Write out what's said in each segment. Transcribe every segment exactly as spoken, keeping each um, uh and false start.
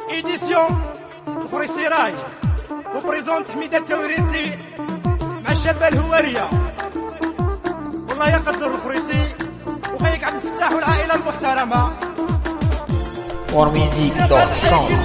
إيديسيون الخريصي راي وبريزونت حميدة التوريتي مع الشابة الهوارية. والله يقدر الخريصي وخيك عبد الفتاح والعائلة المحترمة. فورميزيك دوت كوم.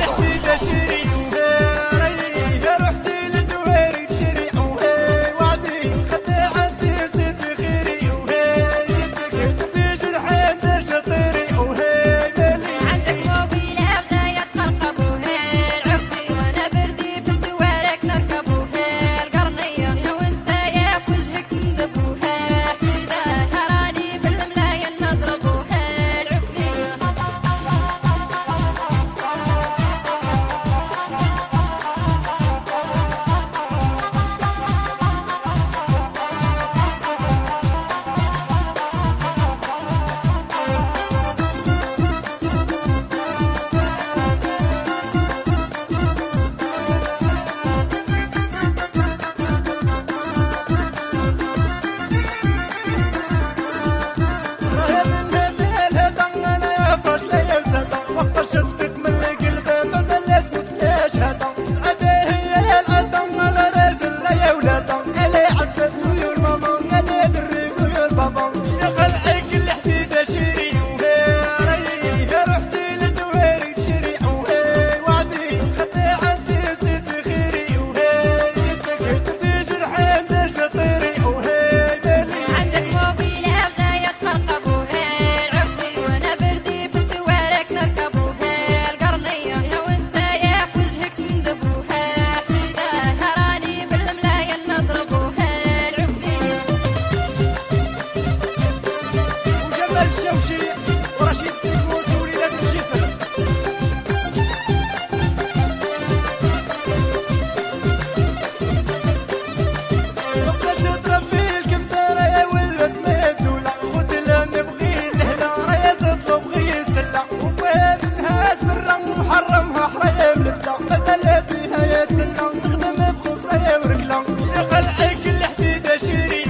الشوشي ورشيد تيفوز ووليدات الجسر. نبقى تضرب في الكبدة رايا والبسمة دولة، خوت لا نبغي الهلا رايا تطلب غي السلة، وبها منهاج بالرم وحرمها حرايا بلبلة، مازال فيها يا تسلة تخدم بخبزة وركلة، يا خلعك الحديدة شيرين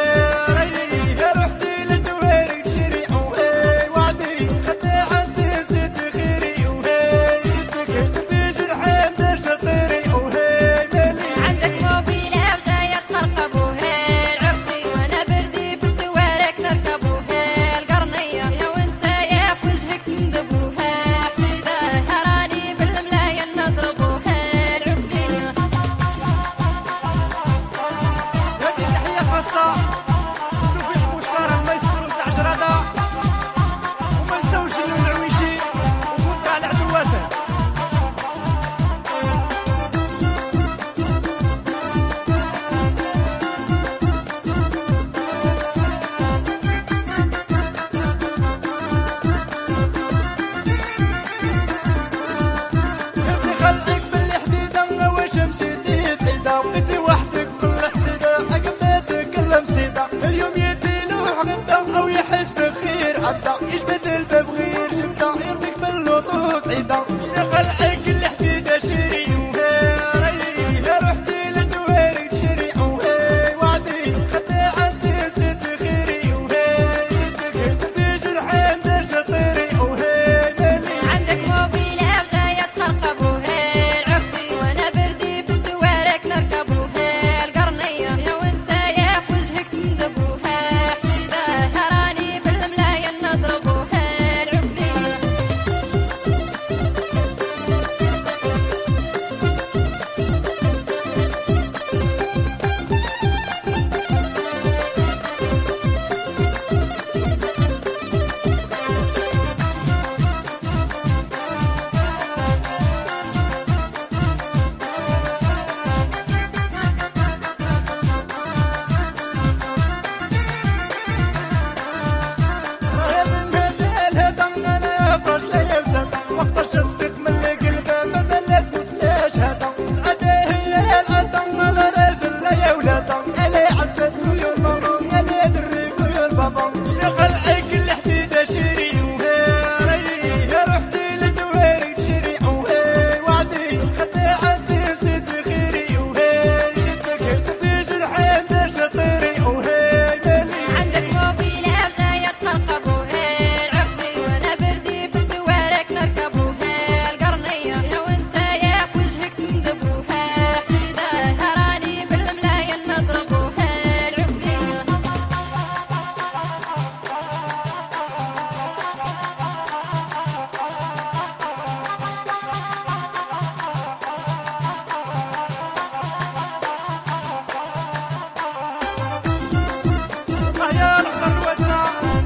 بقيتي وحدك في الحسيدة عقبتك كلها مسيدة، اليوم يدي له غدا أو يحس بخير عدا، يجبد الباب غير جبدة يرضيك باللطوط عيدة، يا خلعك الحديدة شيري وهي يا رحتي لتواري تشري وهي وعدي خداعة نسيت خيري وهي يدك تيجي الحين دار شطيري وهي مالي عندك موبيلة وجاية تخرقب وهي العقدي وانا بردي في توارك نركبوها القرنية يا وانت يا في وجهك تندبوها حديدة هراني بالملايين نضربوها العقدية.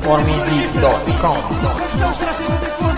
for music dot com. ما تنساوش راسي